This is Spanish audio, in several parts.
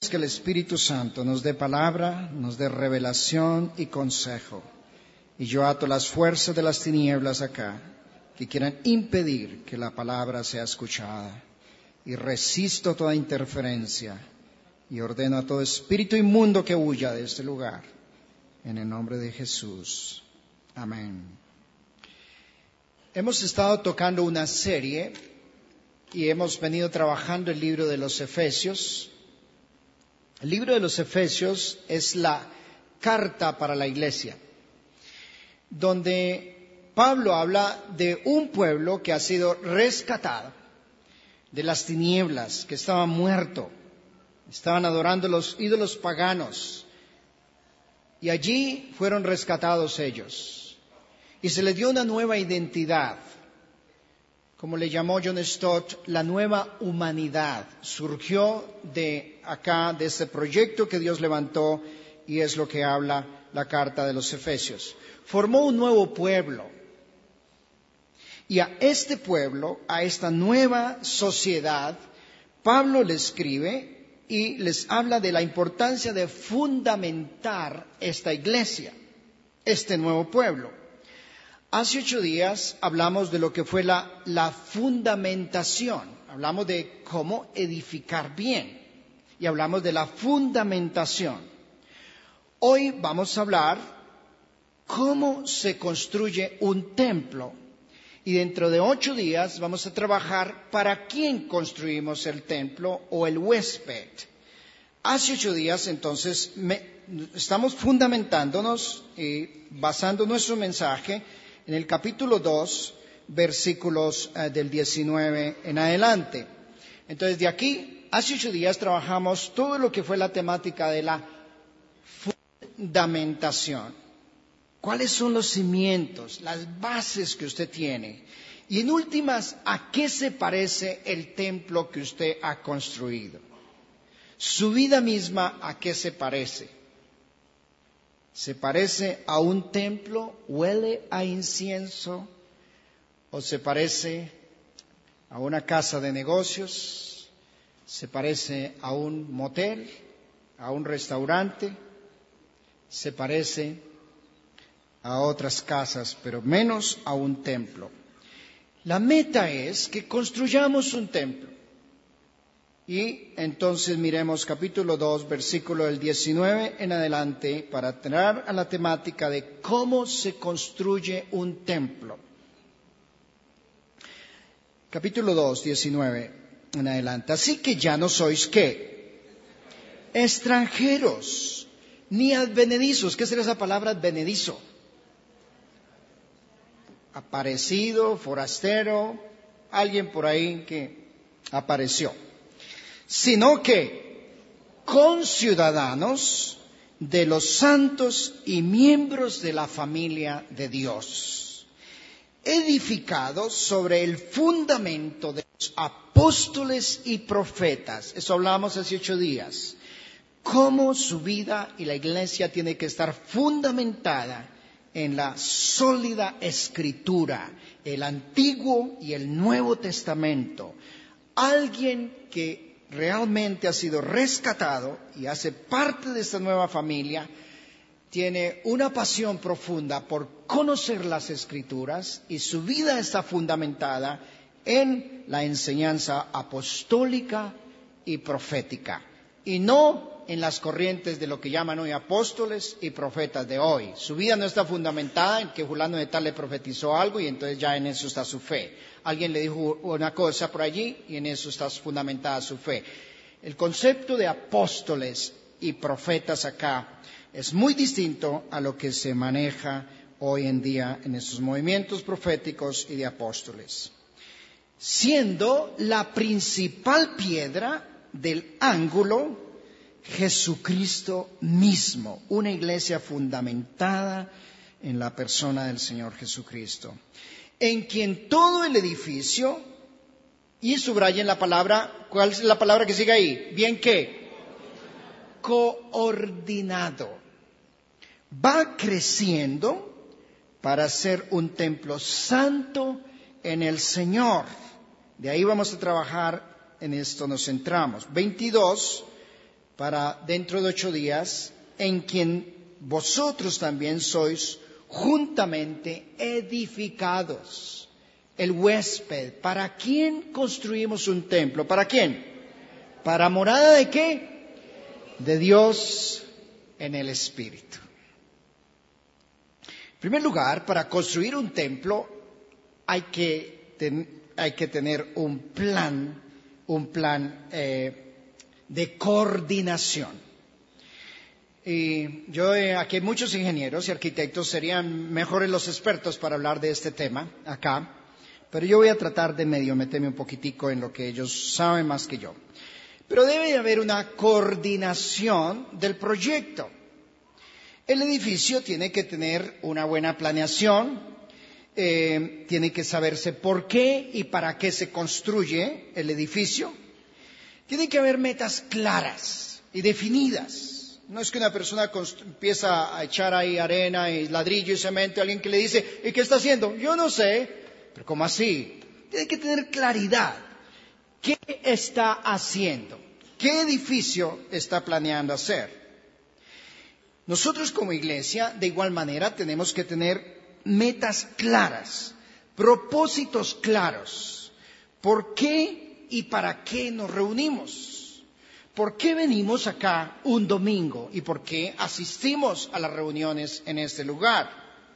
que el Espíritu Santo nos dé palabra, nos dé revelación y consejo. Y yo ato las fuerzas de las tinieblas acá, que quieran impedir que la palabra sea escuchada. Y resisto toda interferencia y ordeno a todo espíritu inmundo que huya de este lugar. En el nombre de Jesús. Amén. Hemos estado tocando una serie y hemos venido trabajando el libro de los Efesios. El libro de los Efesios es la carta para la iglesia, donde Pablo habla de un pueblo que ha sido rescatado de las tinieblas, que estaba muerto, estaban adorando los ídolos paganos, y allí fueron rescatados ellos, y se les dio una nueva identidad, como le llamó John Stott, la nueva humanidad. Surgió de acá, de este proyecto que Dios levantó, y es lo que habla la carta de los Efesios. Formó un nuevo pueblo, y a este pueblo, a esta nueva sociedad, Pablo le escribe y les habla de la importancia de fundamentar esta iglesia, este nuevo pueblo. Hace 8 días hablamos de lo que fue la fundamentación. Hablamos de cómo edificar bien y hablamos de la fundamentación. Hoy vamos a hablar cómo se construye un templo. Y dentro de 8 días vamos a trabajar para quién construimos el templo o el huésped. Hace 8 días entonces estamos fundamentándonos y basando nuestro mensaje en el capítulo 2, versículos del 19 en adelante. Entonces, de aquí, hace 8 días trabajamos todo lo que fue la temática de la fundamentación. ¿Cuáles son los cimientos, las bases que usted tiene? Y en últimas, ¿a qué se parece el templo que usted ha construido? Su vida misma, ¿a qué se parece? ¿Se parece a un templo? ¿Huele a incienso? ¿O se parece a una casa de negocios? ¿Se parece a un motel? ¿A un restaurante? ¿Se parece a otras casas, pero menos a un templo? La meta es que construyamos un templo. Y entonces miremos capítulo 2, versículo del 19 en adelante, para entrar a la temática de cómo se construye un templo. Capítulo 2, 19 en adelante. Así que ya no sois, ¿qué? Extranjeros, ni advenedizos. ¿Qué será esa palabra advenedizo? Aparecido, forastero, alguien por ahí que apareció. Sino que conciudadanos de los santos y miembros de la familia de Dios, edificados sobre el fundamento de los apóstoles y profetas. Eso hablábamos hace 8 días. Cómo su vida y la iglesia tiene que estar fundamentada en la sólida escritura, el Antiguo y el Nuevo Testamento. Alguien que realmente ha sido rescatado y hace parte de esta nueva familia, tiene una pasión profunda por conocer las Escrituras y su vida está fundamentada en la enseñanza apostólica y profética, y no en las corrientes de lo que llaman hoy apóstoles y profetas de hoy. Su vida no está fundamentada en que fulano de tal le profetizó algo y entonces ya en eso está su fe. Alguien le dijo una cosa por allí y en eso está fundamentada su fe. El concepto de apóstoles y profetas acá es muy distinto a lo que se maneja hoy en día en estos movimientos proféticos y de apóstoles. Siendo la principal piedra del ángulo Jesucristo mismo, una iglesia fundamentada en la persona del Señor Jesucristo, en quien todo el edificio, y subrayen la palabra, ¿cuál es la palabra que sigue ahí? ¿Bien qué? Coordinado. Va creciendo para ser un templo santo en el Señor. De ahí vamos a trabajar, en esto nos centramos. 22, para dentro de 8 días, en quien vosotros también sois juntamente edificados. El huésped. ¿Para quién construimos un templo? ¿Para quién? ¿Para morada de qué? De Dios en el Espíritu. En primer lugar, para construir un templo hay que tener un plan de coordinación. Y aquí hay muchos ingenieros y arquitectos, serían mejores los expertos para hablar de este tema acá, pero yo voy a tratar de meterme un poquitico en lo que ellos saben más que yo. Pero debe haber una coordinación del proyecto. El edificio tiene que tener una buena planeación, tiene que saberse por qué y para qué se construye el edificio. Tiene que haber metas claras y definidas. No es que una persona empieza a echar ahí arena y ladrillo y cemento, alguien que le dice, ¿y qué está haciendo? Yo no sé, pero ¿cómo así? Tiene que tener claridad. ¿Qué está haciendo? ¿Qué edificio está planeando hacer? Nosotros como iglesia, de igual manera, tenemos que tener metas claras, propósitos claros. ¿Por qué y para qué nos reunimos? ¿Por qué venimos acá un domingo y por qué asistimos a las reuniones en este lugar?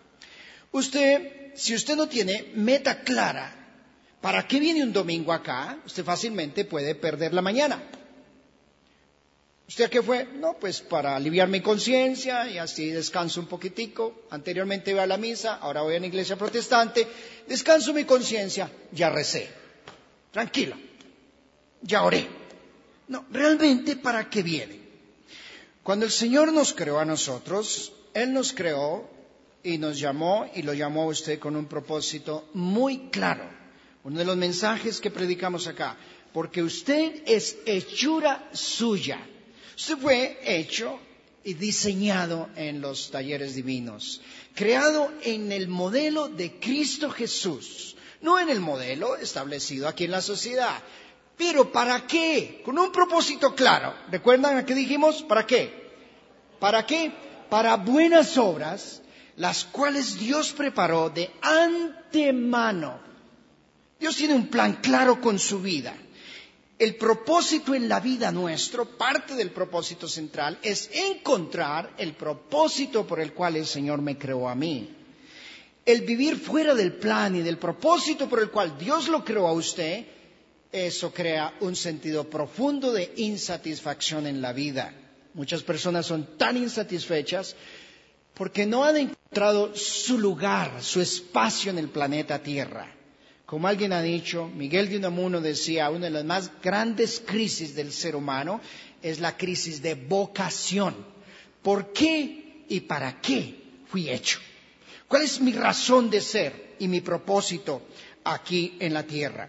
Si usted no tiene meta clara, ¿para qué viene un domingo acá? Usted fácilmente puede perder la mañana. ¿Usted a qué fue? No, pues para aliviar mi conciencia y así descanso un poquitico. Anteriormente iba a la misa, ahora voy a una iglesia protestante. Descanso mi conciencia, ya recé. Tranquilo, ya oré. No, realmente ¿para qué viene? Cuando el Señor nos creó a nosotros, Él nos creó y nos llamó y lo llamó a usted con un propósito muy claro. Uno de los mensajes que predicamos acá, porque usted es hechura suya. Usted fue hecho y diseñado en los talleres divinos, creado en el modelo de Cristo Jesús, no en el modelo establecido aquí en la sociedad. Pero ¿para qué? Con un propósito claro. ¿Recuerdan a qué dijimos? ¿Para qué? ¿Para qué? Para buenas obras, las cuales Dios preparó de antemano. Dios tiene un plan claro con su vida. El propósito en la vida nuestro, parte del propósito central, es encontrar el propósito por el cual el Señor me creó a mí. El vivir fuera del plan y del propósito por el cual Dios lo creó a usted, eso crea un sentido profundo de insatisfacción en la vida. Muchas personas son tan insatisfechas porque no han encontrado su lugar, su espacio en el planeta Tierra. Como alguien ha dicho, Miguel de Unamuno decía, una de las más grandes crisis del ser humano es la crisis de vocación. ¿Por qué y para qué fui hecho? ¿Cuál es mi razón de ser y mi propósito aquí en la tierra?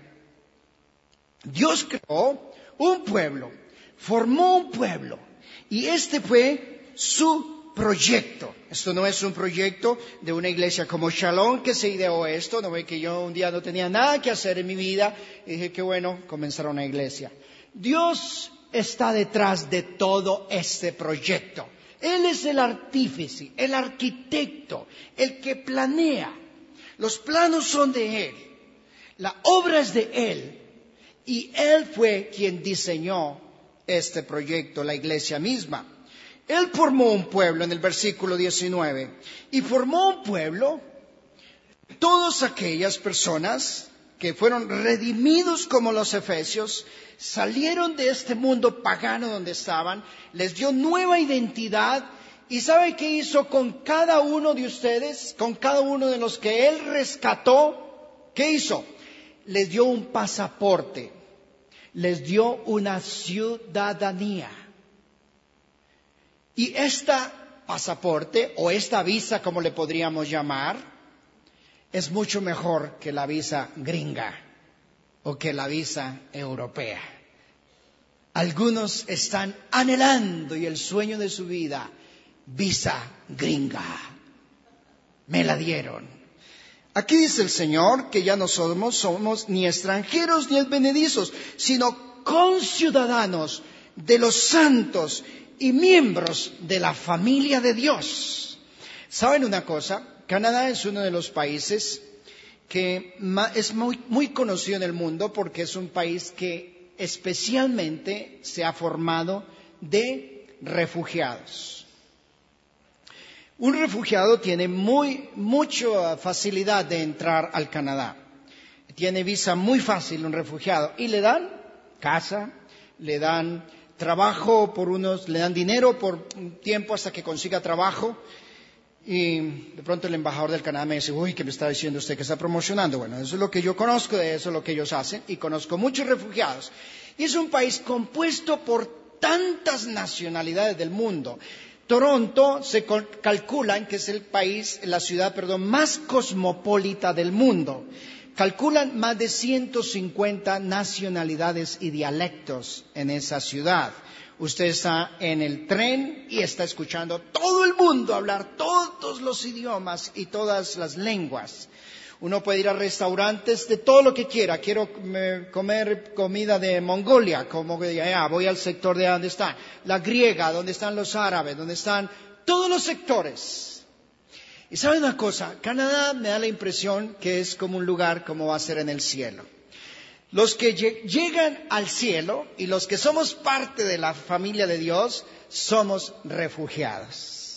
Dios creó un pueblo, formó un pueblo, y este fue su proyecto. Esto no es un proyecto de una iglesia como Shalom que se ideó esto. No ve que yo un día no tenía nada que hacer en mi vida y dije, qué bueno, comenzar una iglesia. Dios está detrás de todo este proyecto. Él es el artífice, el arquitecto, el que planea. Los planos son de Él, la obra es de Él. Y Él fue quien diseñó este proyecto, la iglesia misma. Él formó un pueblo en el versículo 19. Y formó un pueblo, todas aquellas personas que fueron redimidos como los efesios, salieron de este mundo pagano donde estaban, les dio nueva identidad. ¿Y sabe qué hizo con cada uno de ustedes? Con cada uno de los que Él rescató. ¿Qué hizo? Les dio un pasaporte, les dio una ciudadanía. Y esta pasaporte, o esta visa como le podríamos llamar, es mucho mejor que la visa gringa o que la visa europea. Algunos están anhelando y el sueño de su vida, visa gringa. Me la dieron. Aquí dice el Señor que ya no somos ni extranjeros ni advenedizos, sino conciudadanos de los santos y miembros de la familia de Dios. ¿Saben una cosa? Canadá es uno de los países que es muy conocido en el mundo porque es un país que especialmente se ha formado de refugiados. Un refugiado tiene mucha facilidad de entrar al Canadá. Tiene visa muy fácil un refugiado y le dan casa, le dan trabajo le dan dinero por un tiempo hasta que consiga trabajo. Y de pronto el embajador del Canadá me dice, uy, ¿qué me está diciendo usted que está promocionando? Bueno, eso es lo que yo conozco, de eso es lo que ellos hacen, y conozco muchos refugiados. Y es un país compuesto por tantas nacionalidades del mundo. Toronto se calcula que es la ciudad más cosmopolita del mundo. Calculan más de 150 nacionalidades y dialectos en esa ciudad. Usted está en el tren y está escuchando todo el mundo hablar todos los idiomas y todas las lenguas. Uno puede ir a restaurantes de todo lo que quiera. Quiero comer comida de Mongolia, como de allá, voy al sector de donde está la griega, donde están los árabes, donde están todos los sectores. Y ¿sabe una cosa? Canadá me da la impresión que es como un lugar como va a ser en el cielo. Los que llegan al cielo y los que somos parte de la familia de Dios somos refugiados.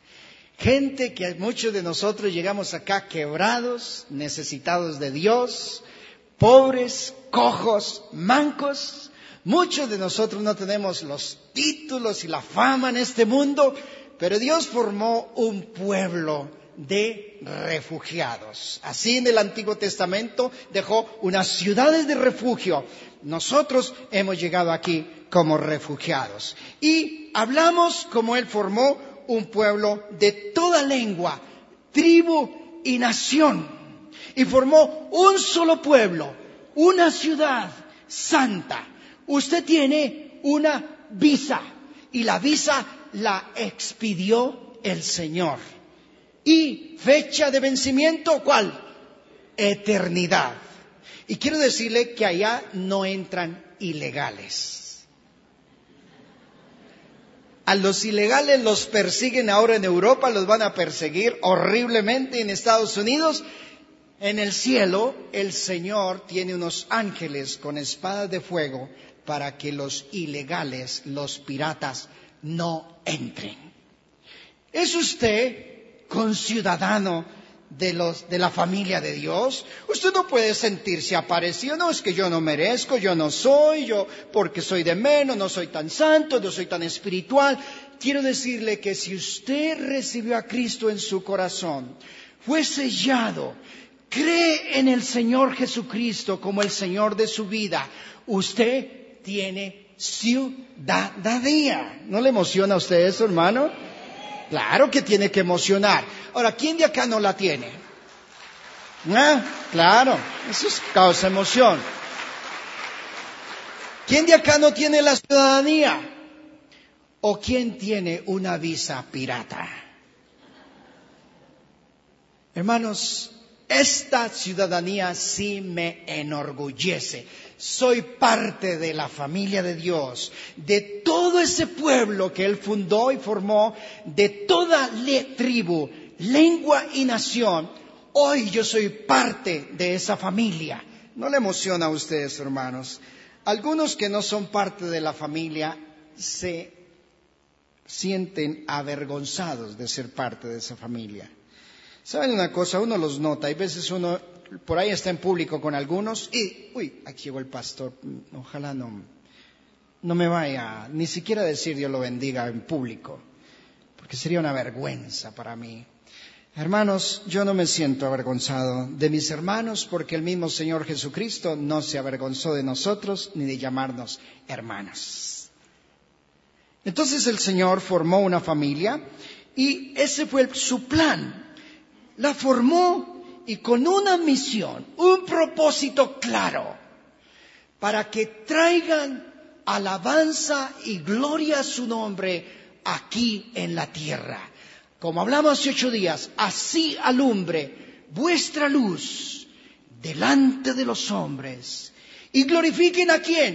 Gente que muchos de nosotros llegamos acá quebrados, necesitados de Dios, pobres, cojos, mancos. Muchos de nosotros no tenemos los títulos y la fama en este mundo, pero Dios formó un pueblo de refugiados. Así en el Antiguo Testamento dejó unas ciudades de refugio. Nosotros hemos llegado aquí como refugiados. Y hablamos como Él formó un pueblo de toda lengua, tribu y nación. Y formó un solo pueblo, una ciudad santa. Usted tiene una visa y la visa la expidió el Señor. ¿Y fecha de vencimiento cuál? Eternidad. Y quiero decirle que allá no entran ilegales. A los ilegales los persiguen ahora en Europa, los van a perseguir horriblemente en Estados Unidos. En el cielo, el Señor tiene unos ángeles con espadas de fuego para que los ilegales, los piratas, no entren. ¿Es usted conciudadano de la familia de Dios? Usted no puede sentirse aparecido. No, es que yo no merezco, yo no soy, yo porque soy de menos, no soy tan santo, no soy tan espiritual. Quiero decirle que si usted recibió a Cristo en su corazón, fue sellado, cree en el Señor Jesucristo como el Señor de su vida, usted tiene ciudadanía. ¿No le emociona a usted eso, hermano? Claro que tiene que emocionar. Ahora, ¿quién de acá no la tiene? Claro, eso causa emoción. ¿Quién de acá no tiene la ciudadanía? ¿O quién tiene una visa pirata? Hermanos, esta ciudadanía sí me enorgullece. Soy parte de la familia de Dios, de todo ese pueblo que Él fundó y formó, de toda tribu, lengua y nación. Hoy yo soy parte de esa familia. ¿No le emociona a ustedes, hermanos? Algunos que no son parte de la familia se sienten avergonzados de ser parte de esa familia. ¿Saben una cosa? Uno los nota. Hay veces uno por ahí está en público con algunos y, aquí llegó el pastor. Ojalá no me vaya ni siquiera a decir Dios lo bendiga en público, porque sería una vergüenza para mí. Hermanos, yo no me siento avergonzado de mis hermanos, porque el mismo Señor Jesucristo no se avergonzó de nosotros ni de llamarnos hermanos. Entonces el Señor formó una familia y ese fue su plan. La formó y con una misión, un propósito claro, para que traigan alabanza y gloria a su nombre aquí en la tierra. Como hablamos hace 8 días, así alumbre vuestra luz delante de los hombres. ¿Y glorifiquen a quién?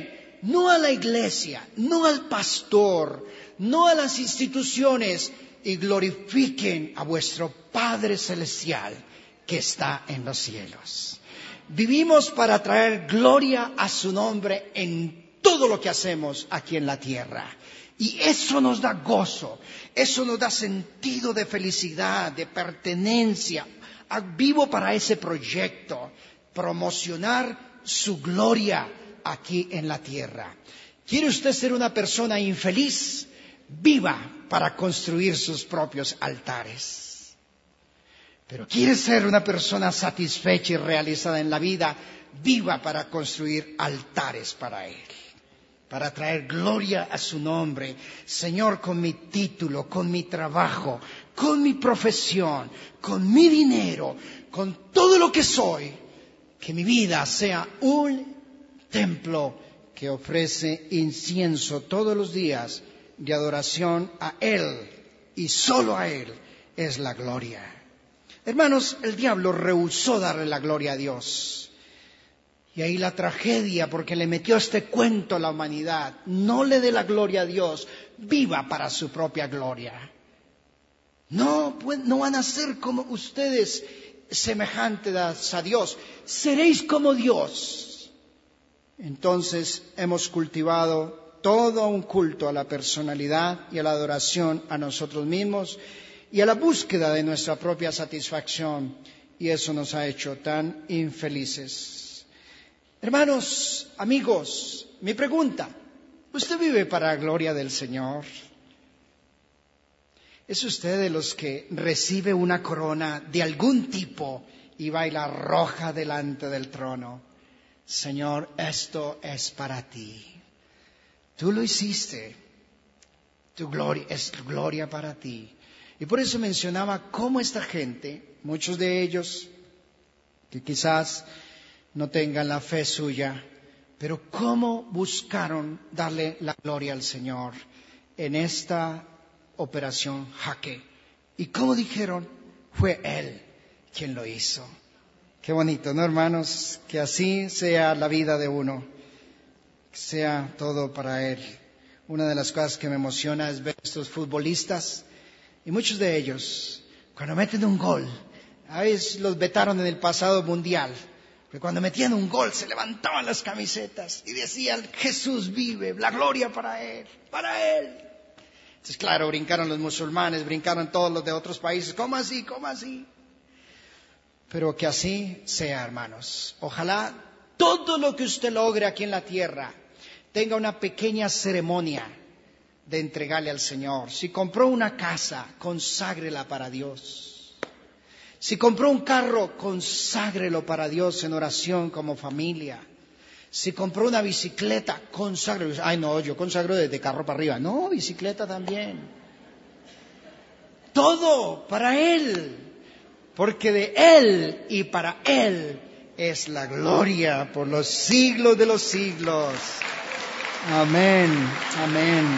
no a la iglesia, no al pastor, no a las instituciones, y glorifiquen a vuestro Padre Celestial que está en los cielos. Vivimos para traer gloria a su nombre en todo lo que hacemos aquí en la tierra. Y eso nos da gozo, eso nos da sentido de felicidad, de pertenencia. Vivo para ese proyecto, promocionar su gloria aquí en la tierra. ¿Quiere usted ser una persona infeliz? Viva para construir sus propios altares. Pero ¿quiere ser una persona satisfecha y realizada en la vida? Viva para construir altares para Él, para traer gloria a su nombre. Señor, con mi título, con mi trabajo, con mi profesión, con mi dinero, con todo lo que soy, que mi vida sea un templo que ofrece incienso todos los días de adoración a Él, y solo a Él es la gloria. Hermanos, el diablo rehusó darle la gloria a Dios. Y ahí la tragedia, porque le metió este cuento a la humanidad. No le dé la gloria a Dios, viva para su propia gloria. No van a ser como ustedes, semejantes a Dios. Seréis como Dios. Entonces hemos cultivado todo un culto a la personalidad y a la adoración a nosotros mismos y a la búsqueda de nuestra propia satisfacción. Y eso nos ha hecho tan infelices. Hermanos, amigos, mi pregunta, ¿usted vive para la gloria del Señor? ¿Es usted de los que recibe una corona de algún tipo y baila roja delante del trono? Señor, esto es para ti. Tú lo hiciste. Tu gloria es gloria para ti. Y por eso mencionaba cómo esta gente, muchos de ellos que quizás no tengan la fe suya, pero cómo buscaron darle la gloria al Señor en esta operación Jaque. Y cómo dijeron, fue Él quien lo hizo. Qué bonito, ¿no, hermanos? Que así sea la vida de uno, que sea todo para Él. Una de las cosas que me emociona es ver a estos futbolistas, y muchos de ellos, cuando meten un gol, a veces los vetaron en el pasado mundial, porque cuando metían un gol se levantaban las camisetas y decían, Jesús vive, la gloria para Él, para Él. Entonces, claro, brincaron los musulmanes, brincaron todos los de otros países. ¿Cómo así? ¿Cómo así? Pero que así sea, hermanos. Ojalá todo lo que usted logre aquí en la tierra tenga una pequeña ceremonia de entregarle al Señor. Si compró una casa, conságrela para Dios. Si compró un carro, conságrelo para Dios en oración como familia. Si compró una bicicleta, conságrelo. Ay, no, yo consagro desde carro para arriba. No, bicicleta también. Todo para Él. Porque de Él y para Él es la gloria por los siglos de los siglos. Amén, amén.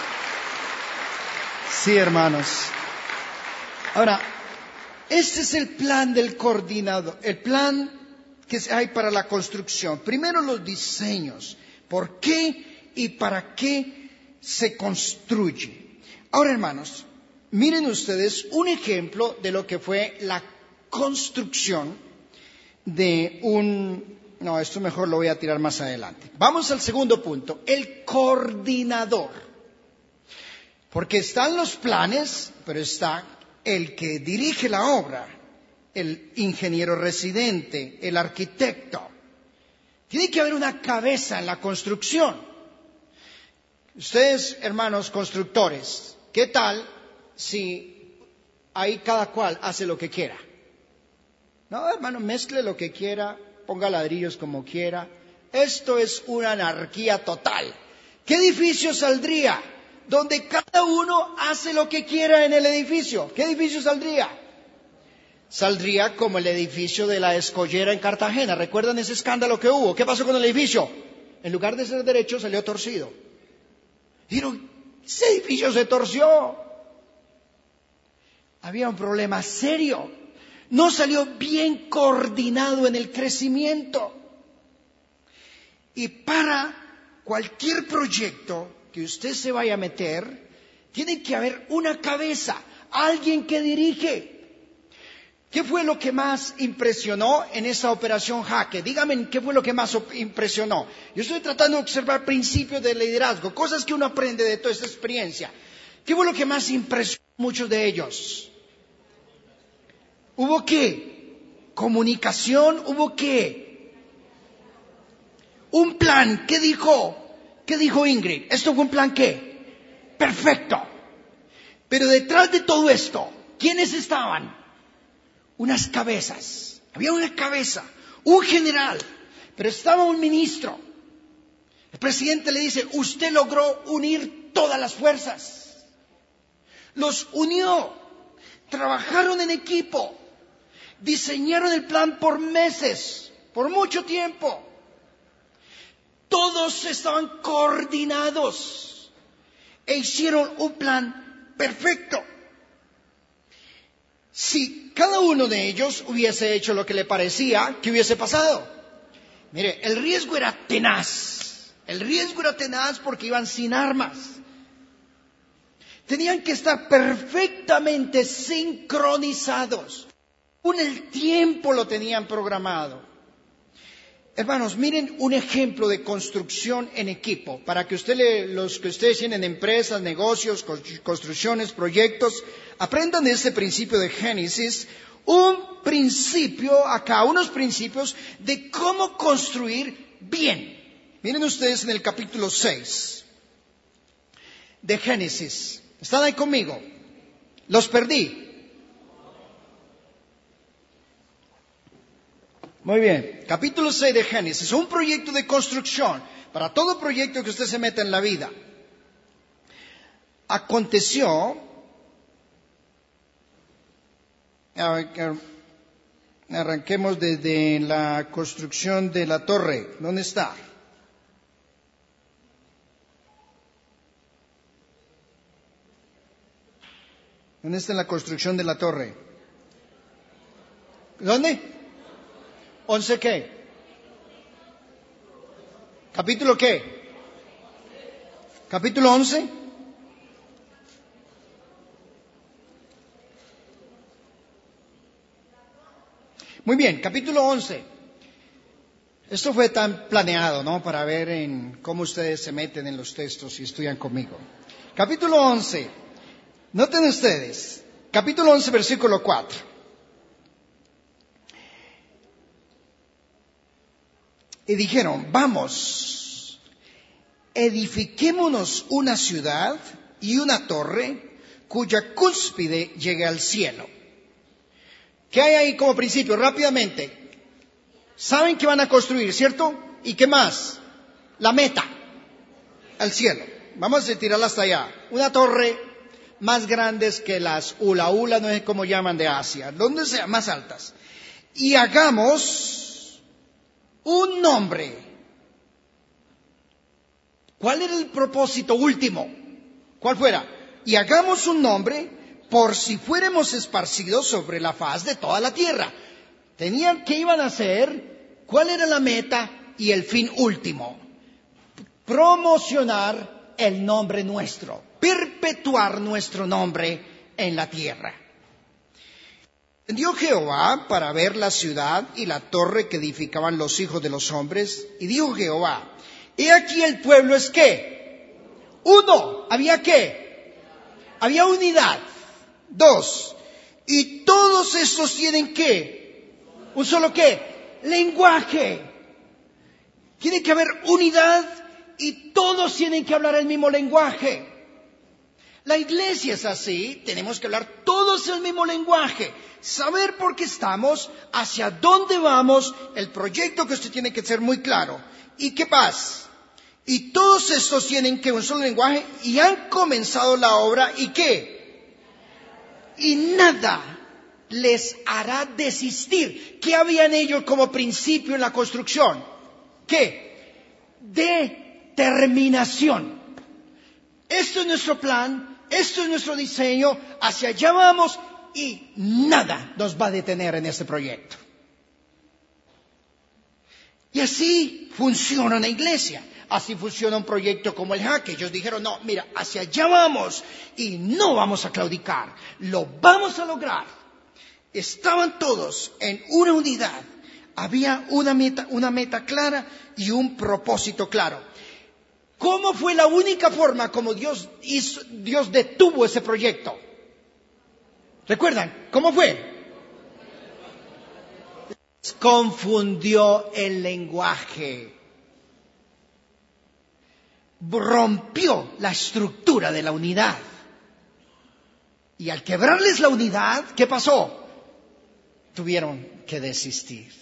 Sí, hermanos. Ahora, este es el plan del coordinador, el plan que hay para la construcción. Primero los diseños. ¿Por qué y para qué se construye? Ahora, hermanos, miren ustedes un ejemplo de lo que fue la construcción de un... No, esto mejor lo voy a tirar más adelante. Vamos al segundo punto, el coordinador. Porque están los planes, pero está el que dirige la obra, el ingeniero residente, el arquitecto. Tiene que haber una cabeza en la construcción. Ustedes, hermanos constructores, ¿qué tal si ahí cada cual hace lo que quiera? No, hermano, mezcle lo que quiera, ponga ladrillos como quiera. Esto es una anarquía total. ¿Qué edificio saldría? Donde cada uno hace lo que quiera en el edificio. ¿Qué edificio saldría? Saldría como el edificio de la Escollera en Cartagena. ¿Recuerdan ese escándalo que hubo? ¿Qué pasó con el edificio? En lugar de ser derecho, salió torcido. Dijeron, ese edificio se torció. Había un problema serio. No salió bien coordinado en el crecimiento. Y cualquier proyecto que usted se vaya a meter, tiene que haber una cabeza, alguien que dirige. ¿Qué fue lo que más impresionó en esa operación Jaque? Dígame, ¿qué fue lo que más impresionó? Yo estoy tratando de observar principios de liderazgo, cosas que uno aprende de toda esta experiencia. ¿Qué fue lo que más impresionó a muchos de ellos? ¿Hubo qué? Comunicación, ¿hubo qué? Un plan. ¿Qué dijo? ¿Qué dijo Ingrid? ¿Esto fue un plan qué? Perfecto. Pero detrás de todo esto, ¿quiénes estaban? Unas cabezas. Había una cabeza, un general, pero estaba un ministro. El presidente le dice, usted logró unir todas las fuerzas. Los unió, trabajaron en equipo, diseñaron el plan por meses, por mucho tiempo. Todos estaban coordinados e hicieron un plan perfecto. Si cada uno de ellos hubiese hecho lo que le parecía, ¿qué hubiese pasado? Mire, el riesgo era tenaz. El riesgo era tenaz porque iban sin armas. Tenían que estar perfectamente sincronizados. Con el tiempo lo tenían programado. Hermanos, miren un ejemplo de construcción en equipo, para que los que ustedes tienen empresas, negocios, construcciones, proyectos, aprendan de este principio de Génesis, unos principios de cómo construir bien. Miren ustedes en el capítulo 6 de Génesis. ¿Están ahí conmigo? Los perdí. Muy bien, capítulo 6 de Génesis, un proyecto de construcción, para todo proyecto que usted se meta en la vida. Aconteció, arranquemos desde la construcción de la torre, ¿dónde está? ¿Dónde está la construcción de la torre? ¿Dónde? ¿11 qué? ¿Capítulo qué? ¿Capítulo 11? Muy bien, capítulo 11. Esto fue tan planeado, ¿no? Para ver en cómo ustedes se meten en los textos y estudian conmigo. Capítulo 11. Noten ustedes, capítulo 11, versículo 4. Y dijeron, vamos, edifiquémonos una ciudad y una torre cuya cúspide llegue al cielo. ¿Qué hay ahí como principio? Rápidamente. Saben que van a construir, ¿cierto? ¿Y qué más? La meta, al cielo. Vamos a tirarla hasta allá. Una torre más grande que las hula hula, no sé cómo llaman de Asia, donde sea, más altas. Y hagamos un nombre. ¿Cuál era el propósito último? ¿Cuál fuera? Y hagamos un nombre por si fuéramos esparcidos sobre la faz de toda la tierra. Tenían que iban a hacer, ¿cuál era la meta y el fin último? Promocionar el nombre nuestro, perpetuar nuestro nombre en la tierra. Envió Jehová para ver la ciudad y la torre que edificaban los hijos de los hombres, y dijo Jehová, he aquí el pueblo es ¿qué? Uno, ¿había qué? Había unidad. 2, y todos estos tienen ¿qué? Un solo ¿qué? Lenguaje. Tiene que haber unidad y todos tienen que hablar el mismo lenguaje. La iglesia es así, tenemos que hablar todos el mismo lenguaje, saber por qué estamos, hacia dónde vamos, el proyecto que usted tiene que ser muy claro. ¿Y qué pasa? Y todos estos tienen que un solo lenguaje y han comenzado la obra ¿y qué? Y nada les hará desistir. ¿Qué habían ellos como principio en la construcción? ¿Qué? Determinación. Esto es nuestro plan, esto es nuestro diseño, hacia allá vamos y nada nos va a detener en este proyecto. Y así funciona una iglesia. Así funciona un proyecto como el Jaque. Ellos dijeron, no, mira, hacia allá vamos y no vamos a claudicar. Lo vamos a lograr. Estaban todos en una unidad. Había una meta clara y un propósito claro. ¿Cómo fue la única forma como Dios detuvo ese proyecto? ¿Recuerdan? ¿Cómo fue? Confundió el lenguaje. Rompió la estructura de la unidad. Y al quebrarles la unidad, ¿qué pasó? Tuvieron que desistir.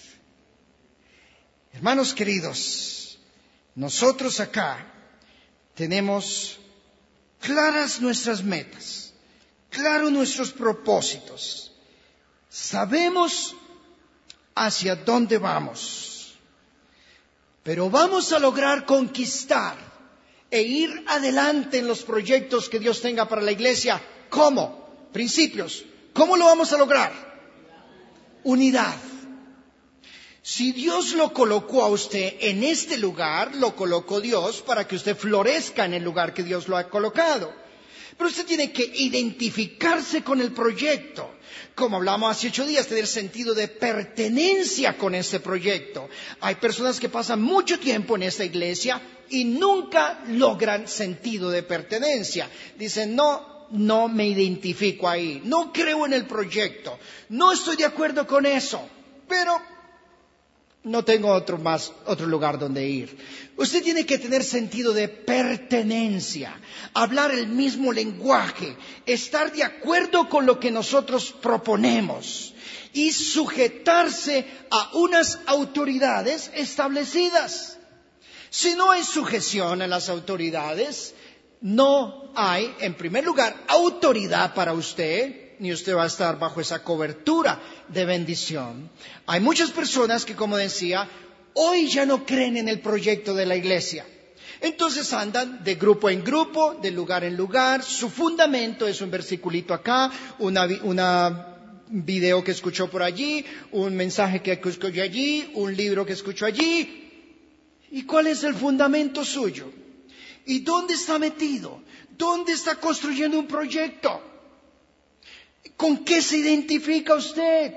Hermanos queridos, nosotros acá tenemos claras nuestras metas, claros nuestros propósitos. Sabemos hacia dónde vamos, pero vamos a lograr conquistar e ir adelante en los proyectos que Dios tenga para la iglesia. ¿Cómo? Principios. ¿Cómo lo vamos a lograr? Unidad. Si Dios lo colocó a usted en este lugar, lo colocó Dios para que usted florezca en el lugar que Dios lo ha colocado. Pero usted tiene que identificarse con el proyecto. Como hablamos hace 8 días, tener sentido de pertenencia con este proyecto. Hay personas que pasan mucho tiempo en esta iglesia y nunca logran sentido de pertenencia. Dicen, no me identifico ahí, no creo en el proyecto, no estoy de acuerdo con eso, pero no tengo otro lugar donde ir. Usted tiene que tener sentido de pertenencia, hablar el mismo lenguaje, estar de acuerdo con lo que nosotros proponemos y sujetarse a unas autoridades establecidas. Si no hay sujeción a las autoridades, no hay, en primer lugar, autoridad para usted, ni usted va a estar bajo esa cobertura de bendición. Hay muchas personas que, como decía, hoy ya no creen en el proyecto de la iglesia. Entonces andan de grupo en grupo, de lugar en lugar. Su fundamento es un versiculito acá, una video que escuchó por allí, un mensaje que escuchó allí, un libro que escuchó allí. ¿Y cuál es el fundamento suyo? ¿Y dónde está metido? ¿Dónde está construyendo un proyecto? ¿Con qué se identifica usted?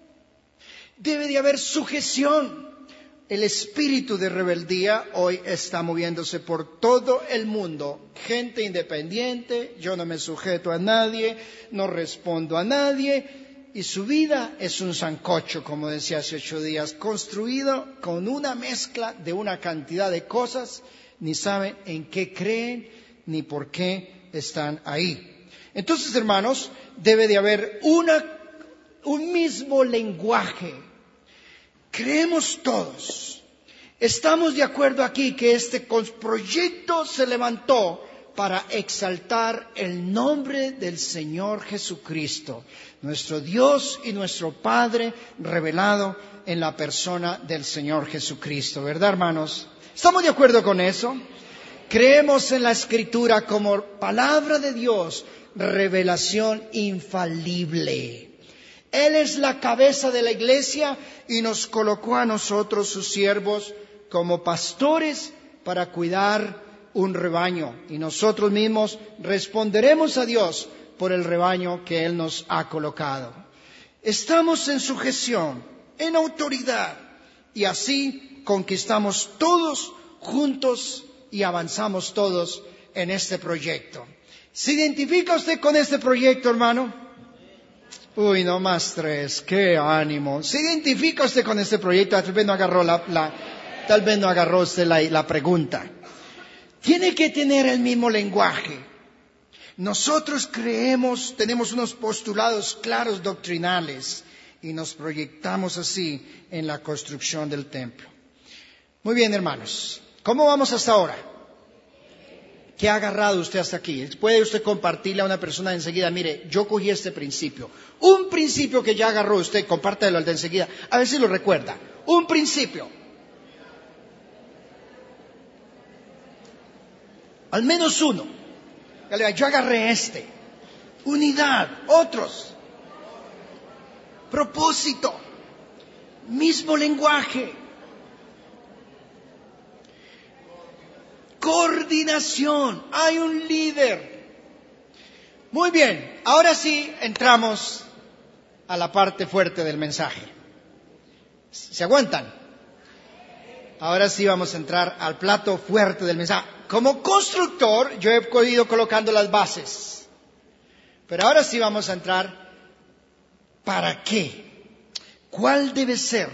Debe de haber sujeción. El espíritu de rebeldía hoy está moviéndose por todo el mundo. Gente independiente, yo no me sujeto a nadie, no respondo a nadie. Y su vida es un sancocho, como decía hace 8 días, construido con una mezcla de una cantidad de cosas. Ni saben en qué creen, ni por qué están ahí. Entonces, hermanos, debe de haber un mismo lenguaje. Creemos todos. Estamos de acuerdo aquí que este proyecto se levantó para exaltar el nombre del Señor Jesucristo, nuestro Dios y nuestro Padre revelado en la persona del Señor Jesucristo. ¿Verdad, hermanos? ¿Estamos de acuerdo con eso? Creemos en la Escritura como palabra de Dios, revelación infalible. Él es la cabeza de la iglesia y nos colocó a nosotros, sus siervos, como pastores para cuidar un rebaño. Y nosotros mismos responderemos a Dios por el rebaño que Él nos ha colocado. Estamos en sujeción, en autoridad, y así conquistamos todos juntos y avanzamos todos en este proyecto. ¿Se identifica usted con este proyecto, hermano? Uy, no más 3, qué ánimo. ¿Se identifica usted con este proyecto? Tal vez no agarró usted la pregunta. Tiene que tener el mismo lenguaje. Nosotros tenemos unos postulados claros doctrinales y nos proyectamos así en la construcción del templo. Muy bien, hermanos. ¿Cómo vamos hasta ahora? ¿Qué ha agarrado usted hasta aquí? ¿Puede usted compartirle a una persona de enseguida? Mire, yo cogí este principio. Un principio que ya agarró usted, compártelo al de enseguida. A ver si lo recuerda. Un principio. Al menos uno. Yo agarré este. Unidad. Otros. Propósito. Mismo lenguaje. coordinación, hay un líder. Muy bien, ahora sí entramos a la parte fuerte del mensaje. ¿Se aguantan? Ahora sí vamos a entrar al plato fuerte del mensaje. Como constructor, yo he ido colocando las bases. Pero ahora sí vamos a entrar. ¿Para qué? ¿Cuál debe ser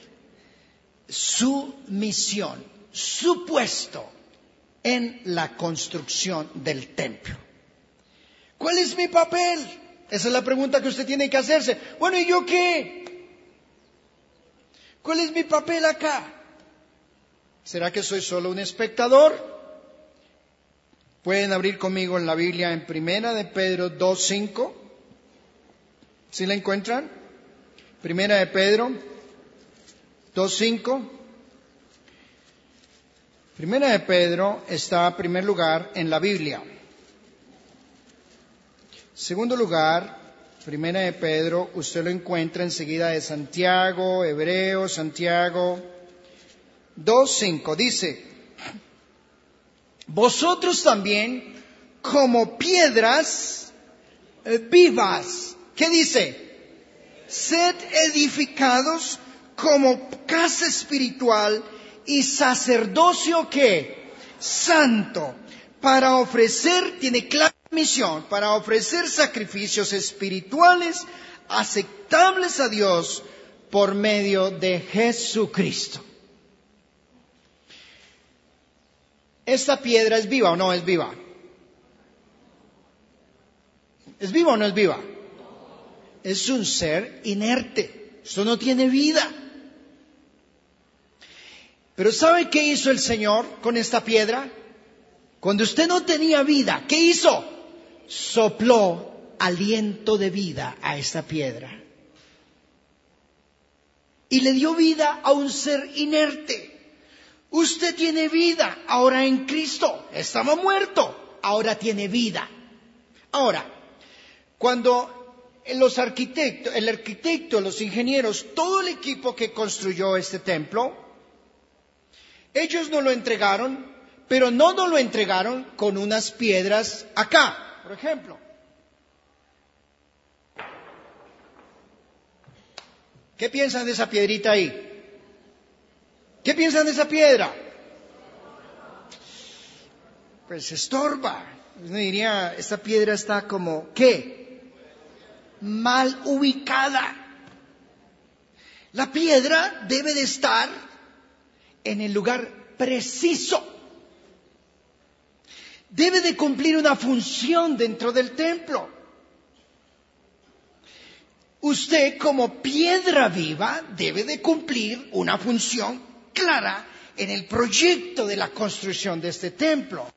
su misión, su puesto en la construcción del templo? ¿Cuál es mi papel? Esa es la pregunta que usted tiene que hacerse. Bueno, ¿y yo qué? ¿Cuál es mi papel acá? ¿Será que soy solo un espectador? Pueden abrir conmigo en la Biblia en Primera de Pedro 2:5. ¿Sí la encuentran? Primera de Pedro 2:5. Primera de Pedro está en primer lugar en la Biblia. Segundo lugar, Primera de Pedro, usted lo encuentra enseguida de Santiago, Hebreos, Santiago 2:5. Dice: vosotros también, como piedras vivas. ¿Qué dice? Sed edificados como casa espiritual y sacerdocio, ¿qué? Santo, para ofrecer, tiene clara misión, para ofrecer sacrificios espirituales aceptables a Dios por medio de Jesucristo. ¿Esta piedra es viva o no es viva? ¿Es viva o no es viva? Es un ser inerte. Esto no tiene vida. Pero ¿sabe qué hizo el Señor con esta piedra? Cuando usted no tenía vida, ¿qué hizo? Sopló aliento de vida a esta piedra. Y le dio vida a un ser inerte. Usted tiene vida ahora en Cristo. Estaba muerto, ahora tiene vida. Ahora, cuando el arquitecto, los ingenieros, todo el equipo que construyó este templo, ellos nos lo entregaron, pero no nos lo entregaron con unas piedras acá, por ejemplo. ¿Qué piensan de esa piedrita ahí? ¿Qué piensan de esa piedra? Pues estorba. Uno diría, esta piedra está como, ¿qué? Mal ubicada. La piedra debe de estar en el lugar preciso. Debe de cumplir una función dentro del templo. Usted, como piedra viva, debe de cumplir una función clara en el proyecto de la construcción de este templo.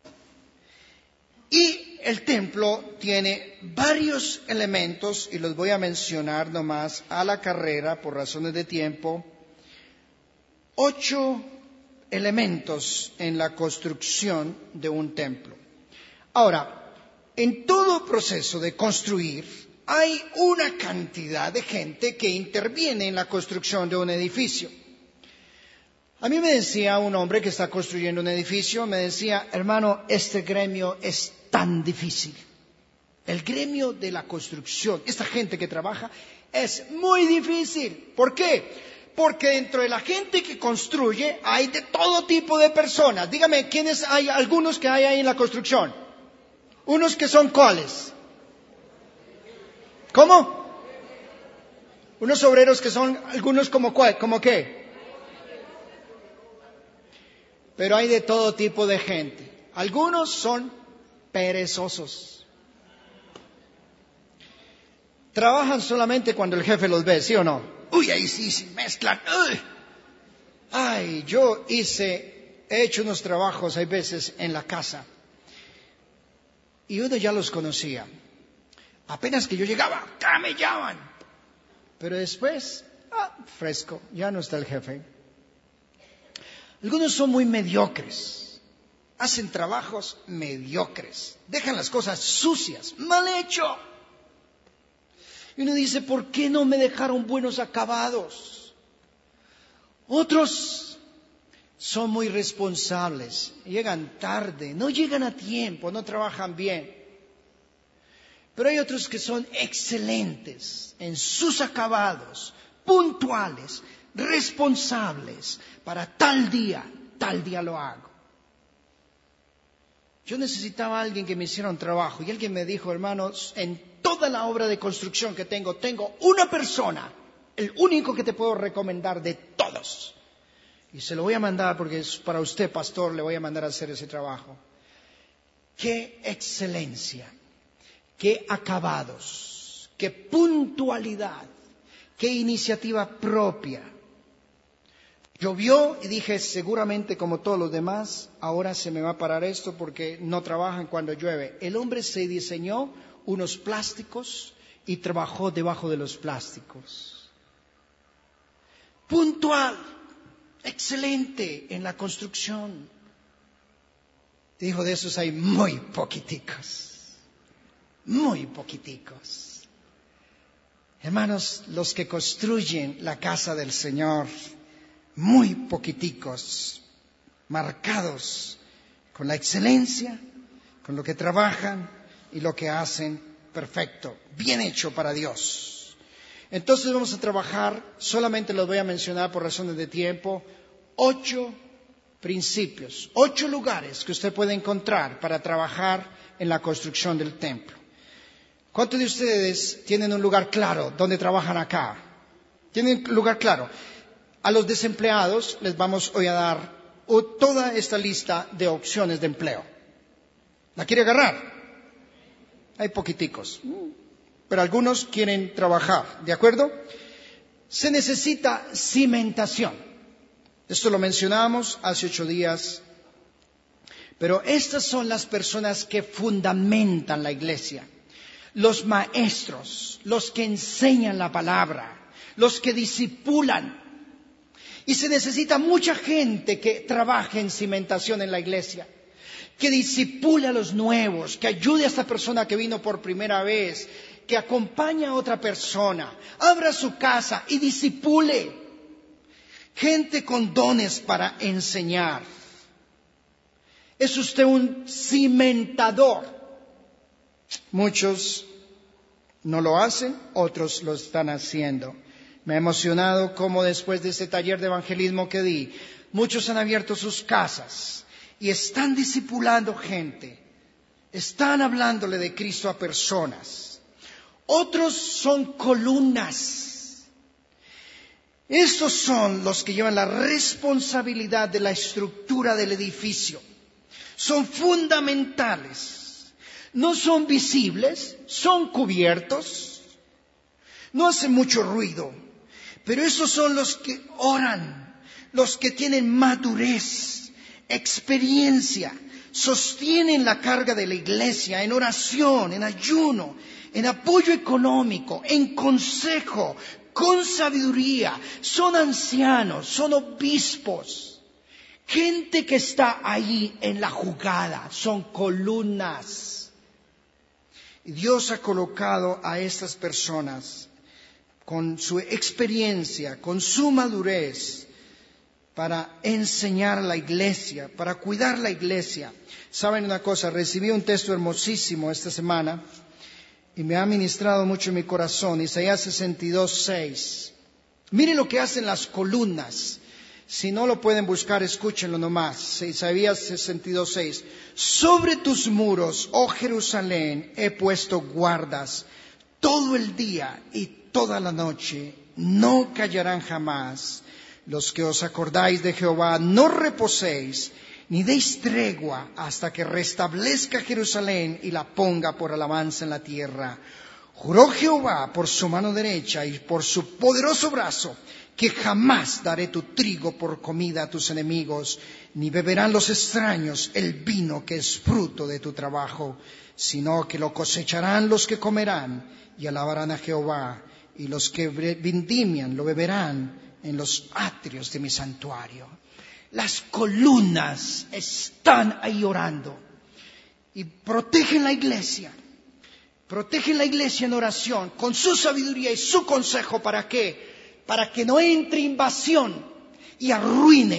Y el templo tiene varios elementos, y los voy a mencionar nomás a la carrera por razones de tiempo. 8 elementos en la construcción de un templo. Ahora, en todo proceso de construir, hay una cantidad de gente que interviene en la construcción de un edificio. A mí me decía un hombre que está construyendo un edificio, me decía, hermano, este gremio es tan difícil. El gremio de la construcción, esta gente que trabaja, es muy difícil. ¿Por qué? Porque dentro de la gente que construye hay de todo tipo de personas. Dígame, ¿quiénes hay? Algunos que hay ahí en la construcción. ¿Unos que son cuáles? ¿Cómo? Unos obreros que son algunos como cuál, ¿como qué? Pero hay de todo tipo de gente. Algunos son perezosos. Trabajan solamente cuando el jefe los ve, ¿sí o no? Uy, ahí sí se mezclan. Uy. Ay, he hecho unos trabajos, hay veces, en la casa. Y uno ya los conocía. Apenas que yo llegaba, me llaman. Pero después, fresco, ya no está el jefe. Algunos son muy mediocres. Hacen trabajos mediocres. Dejan las cosas sucias, mal hecho. Y uno dice, ¿por qué no me dejaron buenos acabados? Otros son muy responsables, llegan tarde, no llegan a tiempo, no trabajan bien. Pero hay otros que son excelentes en sus acabados, puntuales, responsables. Para tal día lo hago. Yo necesitaba a alguien que me hiciera un trabajo y alguien me dijo, hermanos, en toda la obra de construcción que tengo una persona, el único que te puedo recomendar de todos. Y se lo voy a mandar porque es para usted, pastor, le voy a mandar a hacer ese trabajo. ¡Qué excelencia! ¡Qué acabados! ¡Qué puntualidad! ¡Qué iniciativa propia! Llovió y dije, seguramente como todos los demás, ahora se me va a parar esto porque no trabajan cuando llueve. El hombre se diseñó unos plásticos y trabajó debajo de los plásticos. Puntual, excelente en la construcción. Dijo, de esos hay muy poquiticos. Muy poquiticos. Hermanos, los que construyen la casa del Señor, muy poquiticos, marcados con la excelencia, con lo que trabajan y lo que hacen perfecto, bien hecho para Dios. Entonces vamos a trabajar, solamente los voy a mencionar por razones de tiempo, 8 principios, 8 lugares que usted puede encontrar para trabajar en la construcción del templo. ¿Cuántos de ustedes tienen un lugar claro donde trabajan acá? ¿Tienen un lugar claro? A los desempleados les vamos hoy a dar toda esta lista de opciones de empleo. ¿La quiere agarrar? Hay poquiticos, pero algunos quieren trabajar, ¿de acuerdo? Se necesita cimentación. Esto lo mencionamos hace 8 días. Pero estas son las personas que fundamentan la iglesia. Los maestros, los que enseñan la palabra, los que discipulan. Y se necesita mucha gente que trabaje en cimentación en la iglesia, que discipule a los nuevos, que ayude a esta persona que vino por primera vez, que acompañe a otra persona, abra su casa y discipule. Gente con dones para enseñar. ¿Es usted un cimentador? Muchos no lo hacen, otros lo están haciendo. Me ha emocionado cómo después de este taller de evangelismo que di, muchos han abierto sus casas y están discipulando gente, están hablándole de Cristo a personas. Otros son columnas. Estos son los que llevan la responsabilidad de la estructura del edificio. Son fundamentales. No son visibles, son cubiertos. No hacen mucho ruido. Pero esos son los que oran, los que tienen madurez, experiencia, sostienen la carga de la iglesia en oración, en ayuno, en apoyo económico, en consejo, con sabiduría. Son ancianos, son obispos, gente que está ahí en la jugada, son columnas. Y Dios ha colocado a estas personas con su experiencia, con su madurez, para enseñar a la iglesia, para cuidar la iglesia. ¿Saben una cosa? Recibí un texto hermosísimo esta semana y me ha ministrado mucho en mi corazón. Isaías 62:6. Miren lo que hacen las columnas. Si no lo pueden buscar, escúchenlo nomás. Isaías 62:6. Sobre tus muros, oh Jerusalén, he puesto guardas todo el día y toda la noche, no callarán jamás. Los que os acordáis de Jehová, no reposéis, ni deis tregua hasta que restablezca Jerusalén y la ponga por alabanza en la tierra. Juró Jehová por su mano derecha y por su poderoso brazo, que jamás daré tu trigo por comida a tus enemigos, ni beberán los extraños el vino que es fruto de tu trabajo, sino que lo cosecharán los que comerán y alabarán a Jehová. Y los que vendimian lo beberán en los atrios de mi santuario. Las columnas están ahí orando y protegen la iglesia. Protegen la iglesia en oración con su sabiduría y su consejo. ¿Para qué? Para que no entre invasión y arruine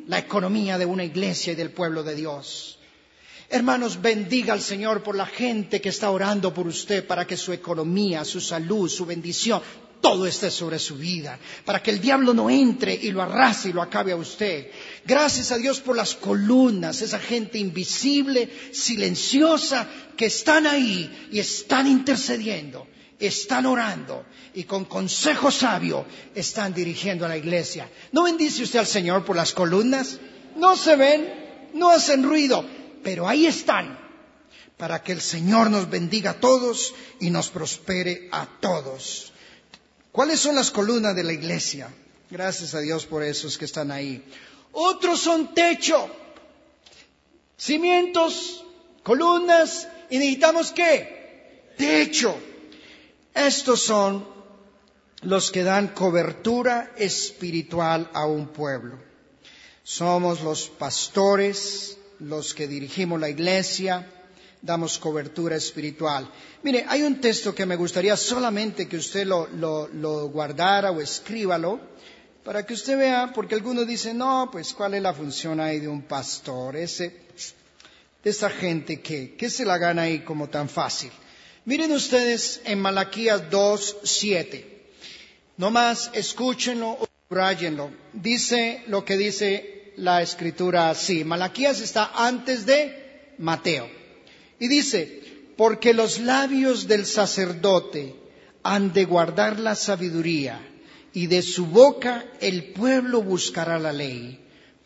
la economía de una iglesia y del pueblo de Dios. Hermanos, bendiga al Señor por la gente que está orando por usted para que su economía, su salud, su bendición, todo esté sobre su vida, para que el diablo no entre y lo arrase y lo acabe a usted. Gracias a Dios por las columnas, esa gente invisible, silenciosa, que están ahí y están intercediendo, están orando y con consejo sabio están dirigiendo a la iglesia. ¿No bendice usted al Señor por las columnas? No se ven, no hacen ruido, pero ahí están, para que el Señor nos bendiga a todos y nos prospere a todos. ¿Cuáles son las columnas de la iglesia? Gracias a Dios por esos que están ahí. Otros son techo, cimientos, columnas, y necesitamos ¿qué? Techo. Estos son los que dan cobertura espiritual a un pueblo. Somos los pastores, los que dirigimos la iglesia, damos cobertura espiritual. Mire, hay un texto que me gustaría solamente que usted lo guardara o escríbalo, para que usted vea, porque algunos dicen, no, pues ¿cuál es la función ahí de un pastor? Esa gente ¿qué se la gana ahí como tan fácil? Miren ustedes en Malaquías 2:7. Nomás escúchenlo o subrayenlo. Dice lo que dice la escritura así. Malaquías está antes de Mateo. Y dice, porque los labios del sacerdote han de guardar la sabiduría, y de su boca el pueblo buscará la ley,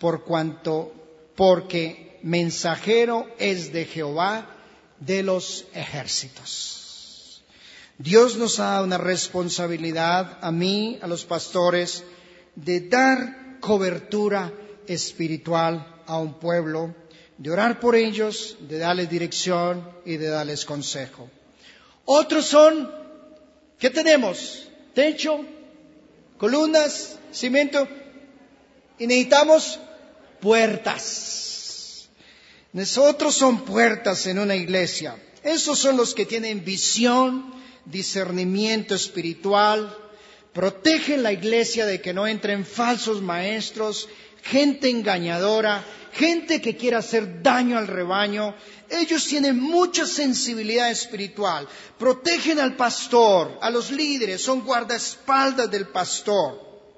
porque mensajero es de Jehová de los ejércitos. Dios nos da una responsabilidad, a mí, a los pastores, de dar cobertura espiritual a un pueblo, de orar por ellos, de darles dirección y de darles consejo. Otros son, ¿qué tenemos? Techo, columnas, cimiento, y necesitamos puertas. Nosotros son puertas en una iglesia. Esos son los que tienen visión, discernimiento espiritual, protegen la iglesia de que no entren falsos maestros, gente engañadora, gente que quiera hacer daño al rebaño. Ellos tienen mucha sensibilidad espiritual, protegen al pastor, a los líderes, son guardaespaldas del pastor,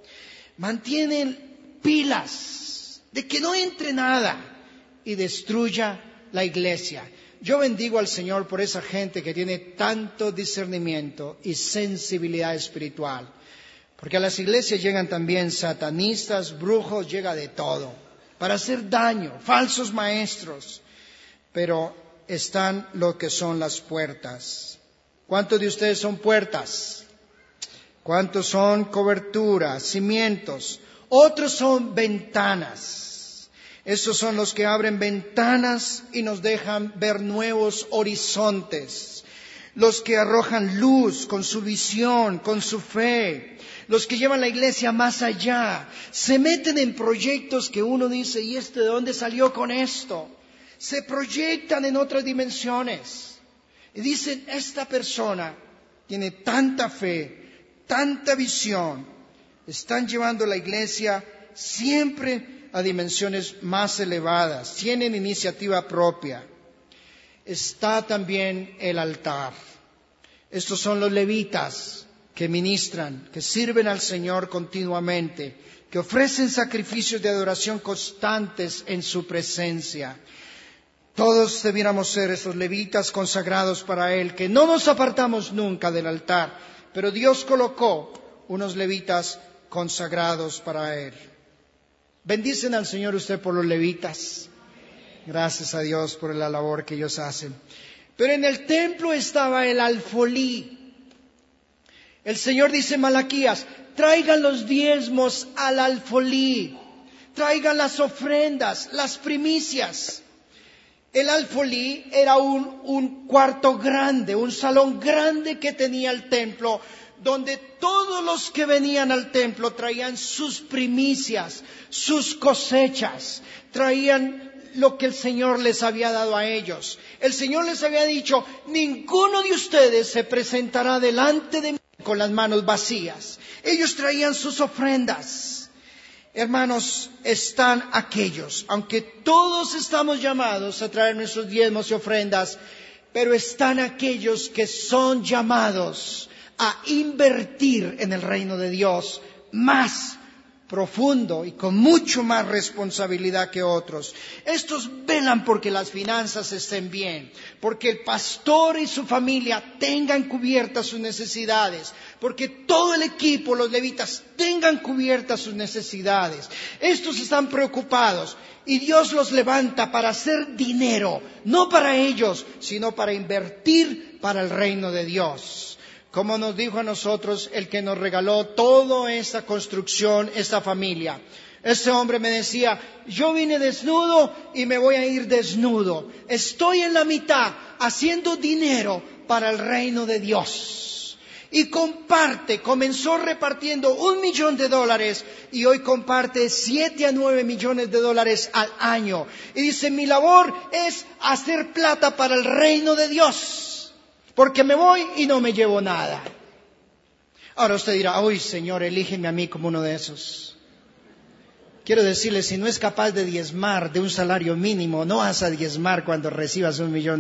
mantienen pilas de que no entre nada y destruya la iglesia. Yo bendigo al Señor por esa gente que tiene tanto discernimiento y sensibilidad espiritual, porque a las iglesias llegan también satanistas, brujos, llega de todo, para hacer daño, falsos maestros, pero están lo que son las puertas. ¿Cuántos de ustedes son puertas? ¿Cuántos son coberturas, cimientos? Otros son ventanas. Esos son los que abren ventanas y nos dejan ver nuevos horizontes. Los que arrojan luz con su visión, con su fe. Los que llevan la iglesia más allá. Se meten en proyectos que uno dice, ¿y de dónde salió con esto? Se proyectan en otras dimensiones. Y dicen, esta persona tiene tanta fe, tanta visión. Están llevando la iglesia siempre a dimensiones más elevadas, tienen iniciativa propia. Está también el altar. Estos son los levitas que ministran, que sirven al Señor continuamente, que ofrecen sacrificios de adoración constantes en su presencia. Todos debiéramos ser esos levitas consagrados para Él, que no nos apartamos nunca del altar, pero Dios colocó unos levitas consagrados para Él. Bendicen al Señor usted por los levitas. Gracias a Dios por la labor que ellos hacen. Pero en el templo estaba el alfolí. El Señor dice en Malaquías, traigan los diezmos al alfolí. Traigan las ofrendas, las primicias. El alfolí era un cuarto grande, un salón grande que tenía el templo, donde todos los que venían al templo traían sus primicias, sus cosechas, traían lo que el Señor les había dado a ellos. El Señor les había dicho, ninguno de ustedes se presentará delante de mí con las manos vacías. Ellos traían sus ofrendas. Hermanos, están aquellos, aunque todos estamos llamados a traer nuestros diezmos y ofrendas, pero están aquellos que son llamados a invertir en el reino de Dios más profundo y con mucho más responsabilidad que otros. Estos velan porque las finanzas estén bien, porque el pastor y su familia tengan cubiertas sus necesidades, porque todo el equipo, los levitas, tengan cubiertas sus necesidades. Estos están preocupados y Dios los levanta para hacer dinero, no para ellos, sino para invertir para el reino de Dios. Como nos dijo a nosotros el que nos regaló toda esta construcción, esta familia. Este hombre me decía, yo vine desnudo y me voy a ir desnudo. Estoy en la mitad haciendo dinero para el reino de Dios. Y comenzó repartiendo $1 millón y hoy comparte 7 a 9 millones de dólares al año. Y dice, mi labor es hacer plata para el reino de Dios. Porque me voy y no me llevo nada. Ahora usted dirá, uy Señor, elígeme a mí como uno de esos. Quiero decirle, si no es capaz de diezmar de un salario mínimo, no vas a diezmar cuando recibas $1 millón.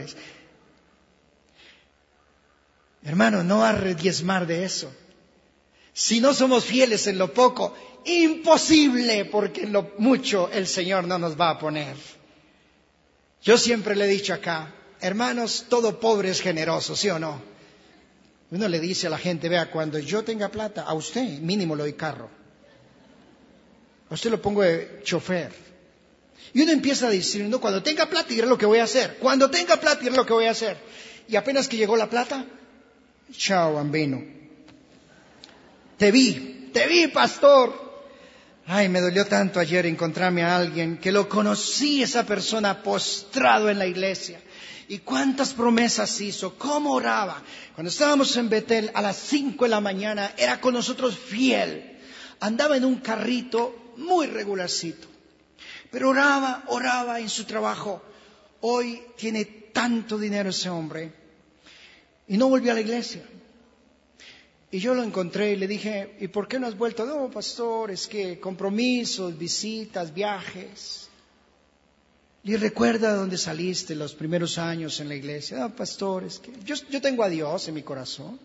Hermano, no vas a diezmar de eso. Si no somos fieles en lo poco, imposible, porque en lo mucho el Señor no nos va a poner. Yo siempre le he dicho acá, hermanos, todo pobre es generoso, ¿sí o no? Uno le dice a la gente, vea, cuando yo tenga plata, a usted mínimo le doy carro. A usted lo pongo de chofer. Y uno empieza a decir, no, cuando tenga plata, diré lo que voy a hacer. Cuando tenga plata, diré lo que voy a hacer. Y apenas que llegó la plata, chao, bambino. Te vi, pastor. Ay, me dolió tanto ayer encontrarme a alguien que lo conocí, esa persona postrado en la iglesia. Y cuántas promesas hizo, cómo oraba. Cuando estábamos en Betel a las 5 de la mañana, era con nosotros fiel. Andaba en un carrito muy regularcito. Pero oraba en su trabajo. Hoy tiene tanto dinero ese hombre. Y no volvió a la iglesia. Y yo lo encontré y le dije, ¿y por qué no has vuelto? No, pastor, es que compromisos, visitas, viajes. ¿Y recuerda dónde saliste los primeros años en la iglesia? No, pastor, es que yo tengo a Dios en mi corazón.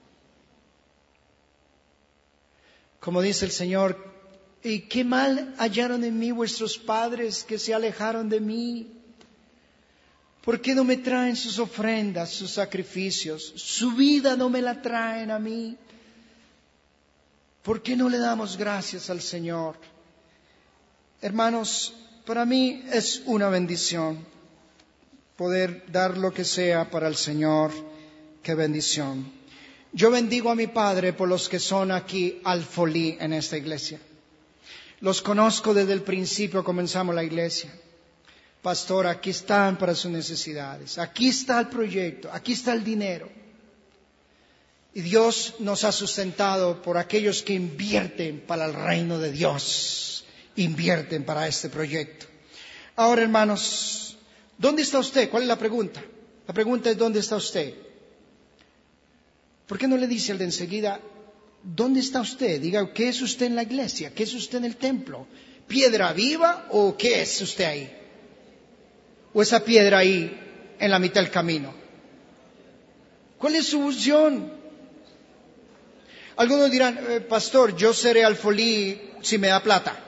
Como dice el Señor, ¿y qué mal hallaron en mí vuestros padres que se alejaron de mí? ¿Por qué no me traen sus ofrendas, sus sacrificios? Su vida no me la traen a mí. ¿Por qué no le damos gracias al Señor? Hermanos, para mí es una bendición poder dar lo que sea para el Señor. ¡Qué bendición! Yo bendigo a mi Padre por los que son aquí alfolí en esta iglesia. Los conozco desde el principio, comenzamos la iglesia. Pastor, aquí están para sus necesidades. Aquí está el proyecto, aquí está el dinero. Y Dios nos ha sustentado por aquellos que invierten para el reino de Dios. Invierten para este proyecto. Ahora, hermanos, ¿dónde está usted? ¿Cuál es la pregunta? La pregunta es, ¿dónde está usted? ¿Por qué no le dice al de enseguida, ¿dónde está usted? Diga, ¿qué es usted en la iglesia? ¿Qué es usted en el templo? ¿Piedra viva o qué es usted ahí? ¿O esa piedra ahí en la mitad del camino? ¿Cuál es su función? Algunos dirán, pastor, yo seré alfolí si me da plata.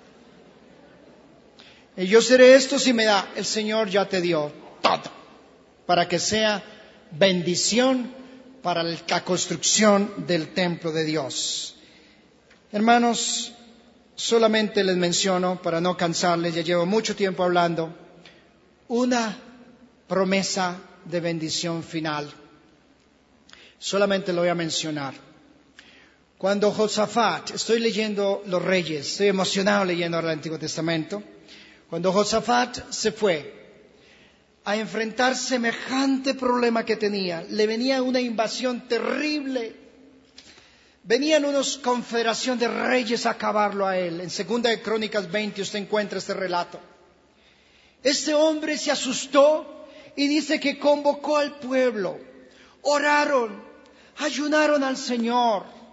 Yo seré esto si me da. El Señor ya te dio todo para que sea bendición para la construcción del templo de Dios. Hermanos, solamente les menciono, para no cansarles, ya llevo mucho tiempo hablando, una promesa de bendición final. Solamente lo voy a mencionar. Cuando Josafat, estoy leyendo los Reyes, estoy emocionado leyendo ahora el Antiguo Testamento. Cuando Josafat se fue a enfrentar semejante problema que tenía, le venía una invasión terrible. Venían unos confederación de reyes a acabarlo a él. En 2 de Crónicas 20 usted encuentra este relato. Este hombre se asustó y dice que convocó al pueblo. Oraron, ayunaron al Señor.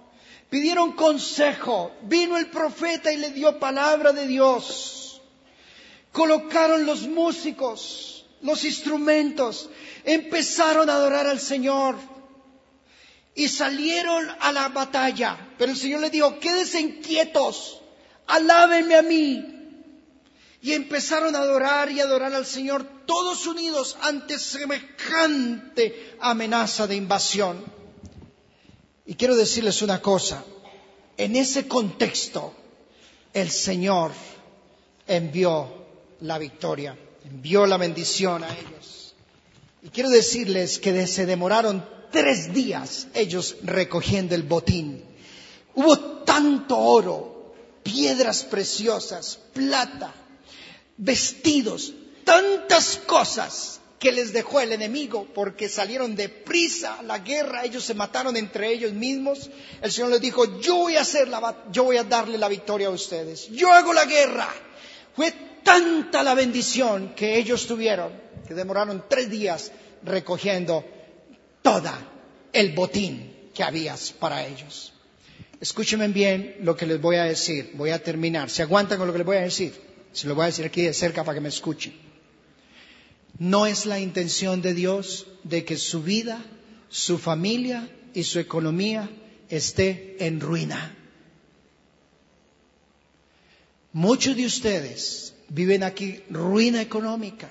Pidieron consejo. Vino el profeta y le dio palabra de Dios. Colocaron los músicos, los instrumentos. Empezaron a adorar al Señor. Y salieron a la batalla. Pero el Señor les dijo, quédense inquietos. Alábenme a mí. Y empezaron a adorar y adorar al Señor, todos unidos ante semejante amenaza de invasión. Y quiero decirles una cosa, en ese contexto, el Señor envió la victoria, envió la bendición a ellos. Y quiero decirles que se demoraron 3 días ellos recogiendo el botín. Hubo tanto oro, piedras preciosas, plata, vestidos, tantas cosas que les dejó el enemigo porque salieron deprisa a la guerra. Ellos se mataron entre ellos mismos. El Señor les dijo, yo voy a darle la victoria a ustedes. Yo hago la guerra. Fue tanta la bendición que ellos tuvieron que demoraron 3 días recogiendo todo el botín que había para ellos. Escúchenme bien lo que les voy a decir. Voy a terminar. ¿Se aguantan con lo que les voy a decir? Se lo voy a decir aquí de cerca para que me escuchen. No es la intención de Dios de que su vida, su familia y su economía esté en ruina. Muchos de ustedes viven aquí ruina económica.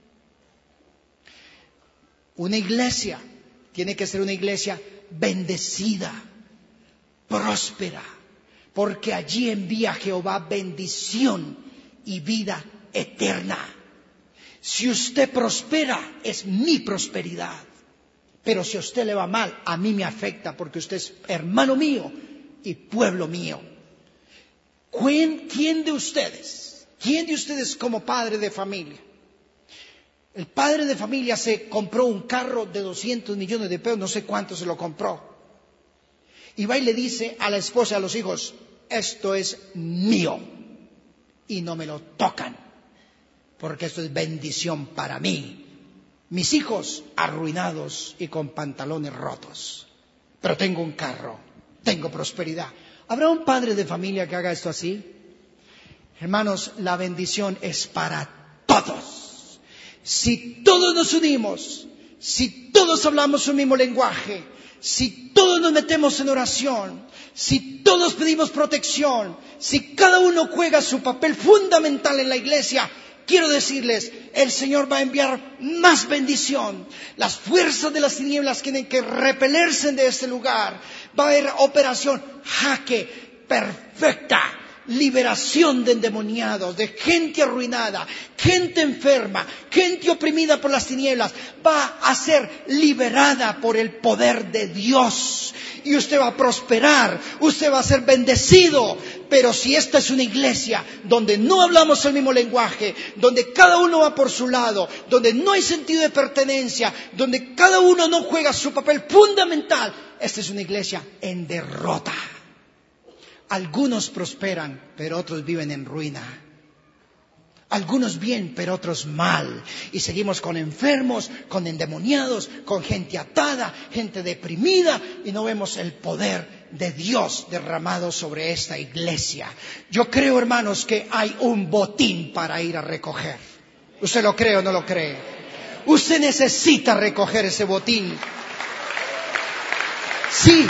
Una iglesia tiene que ser una iglesia bendecida, próspera, porque allí envía Jehová bendición y vida eterna. Si usted prospera, es mi prosperidad. Pero si a usted le va mal, a mí me afecta porque usted es hermano mío y pueblo mío. ¿Quién de ustedes como padre de familia? El padre de familia se compró un carro de 200 millones de pesos, no sé cuánto se lo compró. Y va y le dice a la esposa y a los hijos, esto es mío. Y no me lo tocan, porque esto es bendición para mí. Mis hijos arruinados y con pantalones rotos, pero tengo un carro, tengo prosperidad. ¿Habrá un padre de familia que haga esto así? Hermanos, la bendición es para todos. Si todos nos unimos, si todos hablamos un mismo lenguaje, si todos nos metemos en oración, si todos pedimos protección, si cada uno juega su papel fundamental en la iglesia, quiero decirles, el Señor va a enviar más bendición. Las fuerzas de las tinieblas tienen que repelerse de este lugar. Va a haber operación jaque perfecta. Liberación de endemoniados, de gente arruinada, gente enferma, gente oprimida por las tinieblas, va a ser liberada por el poder de Dios. Y usted va a prosperar, usted va a ser bendecido. Pero si esta es una iglesia donde no hablamos el mismo lenguaje, donde cada uno va por su lado, donde no hay sentido de pertenencia, donde cada uno no juega su papel fundamental, esta es una iglesia en derrota. Algunos prosperan, pero otros viven en ruina. Algunos bien, pero otros mal. Y seguimos con enfermos, con endemoniados, con gente atada, gente deprimida, y no vemos el poder de Dios derramado sobre esta iglesia. Yo creo, hermanos, que hay un botín para ir a recoger. ¿Usted lo cree o no lo cree? Usted necesita recoger ese botín. Sí.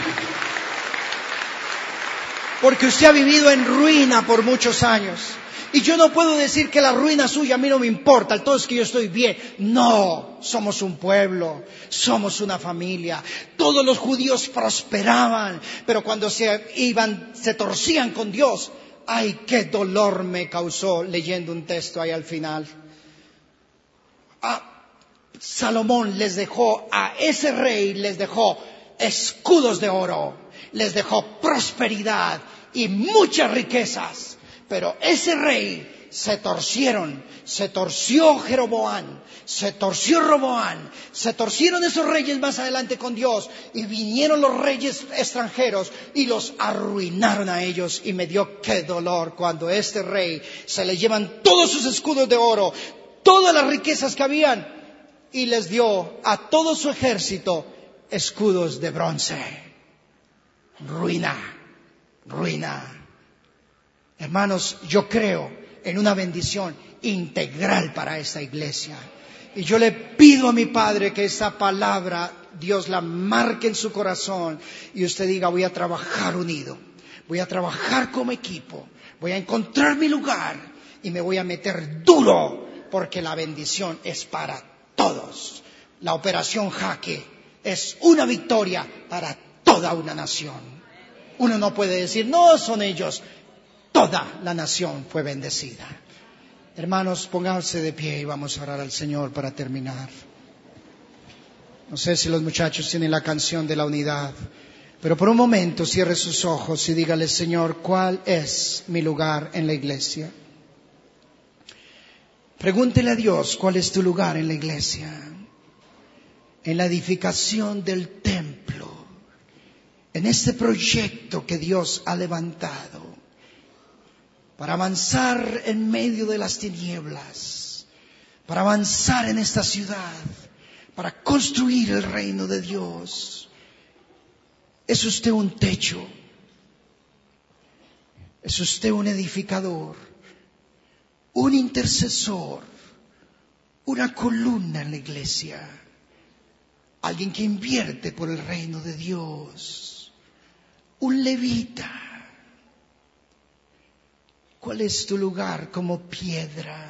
Porque usted ha vivido en ruina por muchos años. Y yo no puedo decir que la ruina suya a mí no me importa, el todo es que yo estoy bien. No, somos un pueblo, somos una familia. Todos los judíos prosperaban, pero cuando se torcían con Dios, ¡ay, qué dolor me causó leyendo un texto ahí al final! Salomón les dejó, a ese rey les dejó escudos de oro, les dejó prosperidad y muchas riquezas. Pero ese rey se torció Jeroboam, se torció Roboam, se torcieron esos reyes más adelante con Dios y vinieron los reyes extranjeros y los arruinaron a ellos. Y me dio qué dolor cuando este rey se le llevan todos sus escudos de oro, todas las riquezas que habían, y les dio a todo su ejército escudos de bronce. Ruina. ruina. Hermanos, yo creo en una bendición integral para esta iglesia. Y yo le pido a mi Padre que esta palabra Dios la marque en su corazón y usted diga: voy a trabajar unido, voy a trabajar como equipo, voy a encontrar mi lugar y me voy a meter duro, porque la bendición es para todos. La operación Jaque es una victoria para toda una nación. Uno no puede decir: no, son ellos. Toda la nación fue bendecida. Hermanos, pónganse de pie y vamos a orar al Señor para terminar. No sé si los muchachos tienen la canción de la unidad, pero por un momento cierre sus ojos y dígale: Señor, ¿cuál es mi lugar en la iglesia? Pregúntele a Dios: ¿cuál es tu lugar en la iglesia? En la edificación del templo, en este proyecto que Dios ha levantado para avanzar en medio de las tinieblas, para avanzar en esta ciudad, para construir el reino de Dios. ¿Es usted un techo? ¿Es usted un edificador? ¿Un intercesor? ¿Una columna en la iglesia? ¿Alguien que invierte por el reino de Dios? ¿Un levita? ¿Cuál es tu lugar como piedra?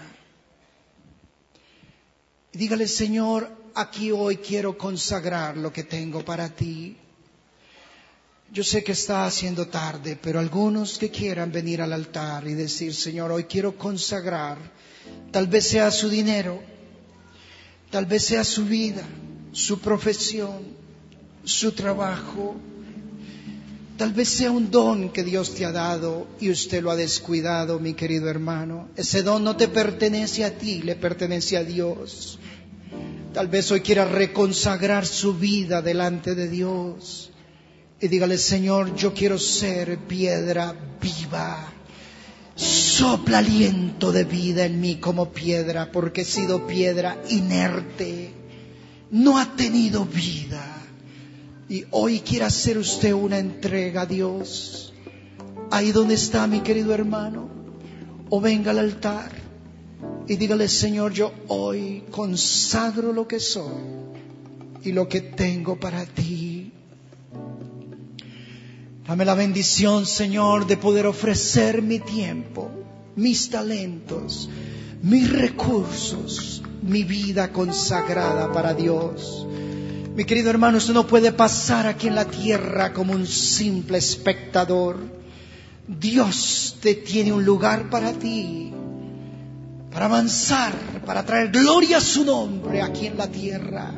Dígale: Señor, aquí hoy quiero consagrar lo que tengo para ti. Yo sé que está haciendo tarde, pero algunos que quieran venir al altar y decir: Señor, hoy quiero consagrar, tal vez sea su dinero, tal vez sea su vida, su profesión, su trabajo, tal vez sea un don que Dios te ha dado y usted lo ha descuidado, mi querido hermano. Ese don no te pertenece a ti, le pertenece a Dios. Tal vez hoy quiera reconsagrar su vida delante de Dios y dígale: Señor, yo quiero ser piedra viva. Sopla aliento de vida en mí como piedra, porque he sido piedra inerte, no ha tenido vida. Y hoy quiere hacer usted una entrega a Dios. Ahí donde está, mi querido hermano, o venga al altar y dígale: Señor, yo hoy consagro lo que soy y lo que tengo para ti. Dame la bendición, Señor, de poder ofrecer mi tiempo, mis talentos, mis recursos, mi vida consagrada para Dios. Mi querido hermano, usted no puede pasar aquí en la tierra como un simple espectador. Dios te tiene un lugar para ti, para avanzar, para traer gloria a su nombre aquí en la tierra.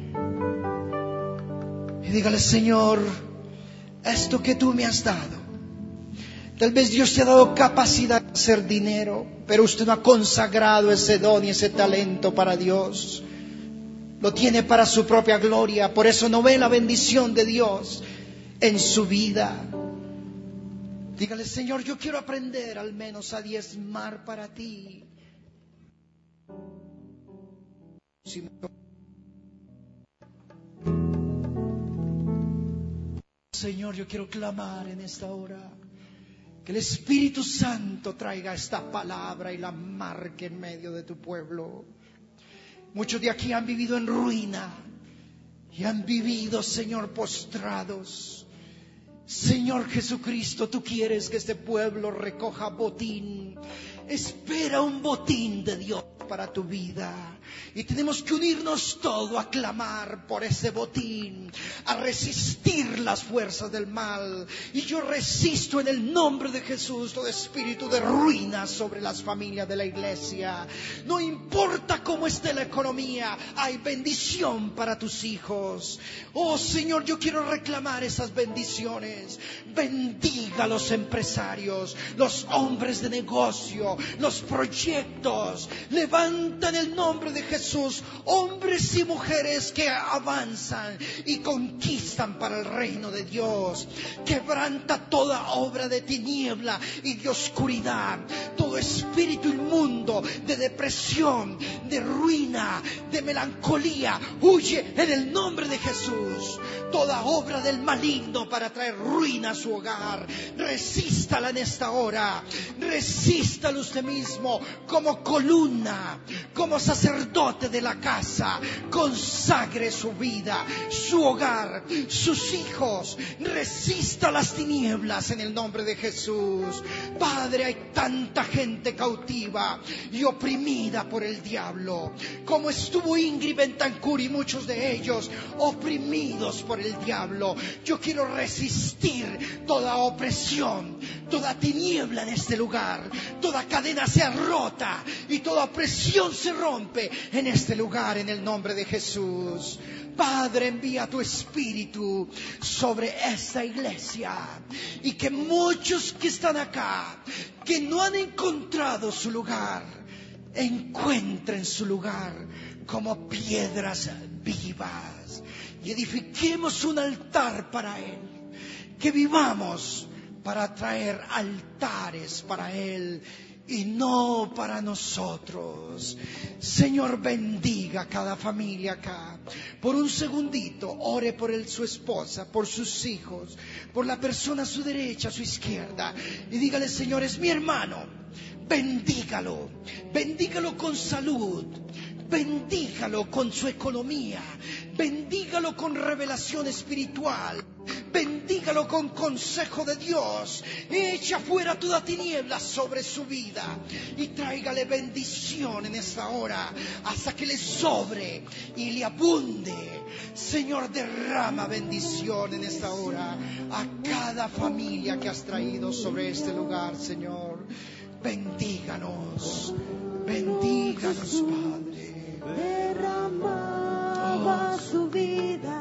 Y dígale: Señor, esto que tú me has dado, tal vez Dios te ha dado capacidad de hacer dinero, pero usted no ha consagrado ese don y ese talento para Dios. Lo tiene para su propia gloria, por eso no ve la bendición de Dios en su vida. Dígale: Señor, yo quiero aprender al menos a diezmar para ti. Señor, yo quiero clamar en esta hora que el Espíritu Santo traiga esta palabra y la marque en medio de tu pueblo. Muchos de aquí han vivido en ruina y han vivido, Señor, postrados. Señor Jesucristo, tú quieres que este pueblo recoja botín. Espera un botín de Dios para tu vida. Y tenemos que unirnos todos a clamar por ese botín, a resistir las fuerzas del mal. Y yo resisto en el nombre de Jesús todo espíritu de ruina sobre las familias de la iglesia. No importa cómo esté la economía, hay bendición para tus hijos. Oh Señor, yo quiero reclamar esas bendiciones. Bendiga a los empresarios, los hombres de negocio, ministerio, los proyectos. Levanta en el nombre de Jesús hombres y mujeres que avanzan y conquistan para el reino de Dios. Quebranta toda obra de tiniebla y de oscuridad, todo espíritu inmundo de depresión, de ruina, de melancolía. Huye en el nombre de Jesús. Toda obra del maligno para traer ruina a su hogar, resístala en esta hora. Resístalo usted mismo como columna, como sacerdote de la casa. Consagre su vida, su hogar, sus hijos. Resista las tinieblas en el nombre de Jesús. Padre, hay tanta gente cautiva y oprimida por el diablo, como estuvo Ingrid Bentancur y muchos de ellos oprimidos por el diablo. Yo quiero resistir toda opresión, toda tiniebla en este lugar. Toda cadena sea rota y toda opresión se rompe en este lugar en el nombre de Jesús. Padre, envía tu espíritu sobre esta iglesia, y que muchos que están acá, que no han encontrado su lugar, encuentren su lugar como piedras vivas, y edifiquemos un altar para Él. Que vivamos para traer altares para Él y no para nosotros. Señor, bendiga cada familia acá. Por un segundito, ore por su esposa, por sus hijos, por la persona a su derecha, a su izquierda, y dígale: Señor, es mi hermano. Bendígalo, bendígalo con salud, bendígalo con su economía, bendígalo con revelación espiritual, bendígalo con consejo de Dios. Echa fuera toda tiniebla sobre su vida y tráigale bendición en esta hora hasta que le sobre y le abunde. Señor, derrama bendición en esta hora a cada familia que has traído sobre este lugar, Señor. Bendíganos, bendíganos, Padre. Derramaba su vida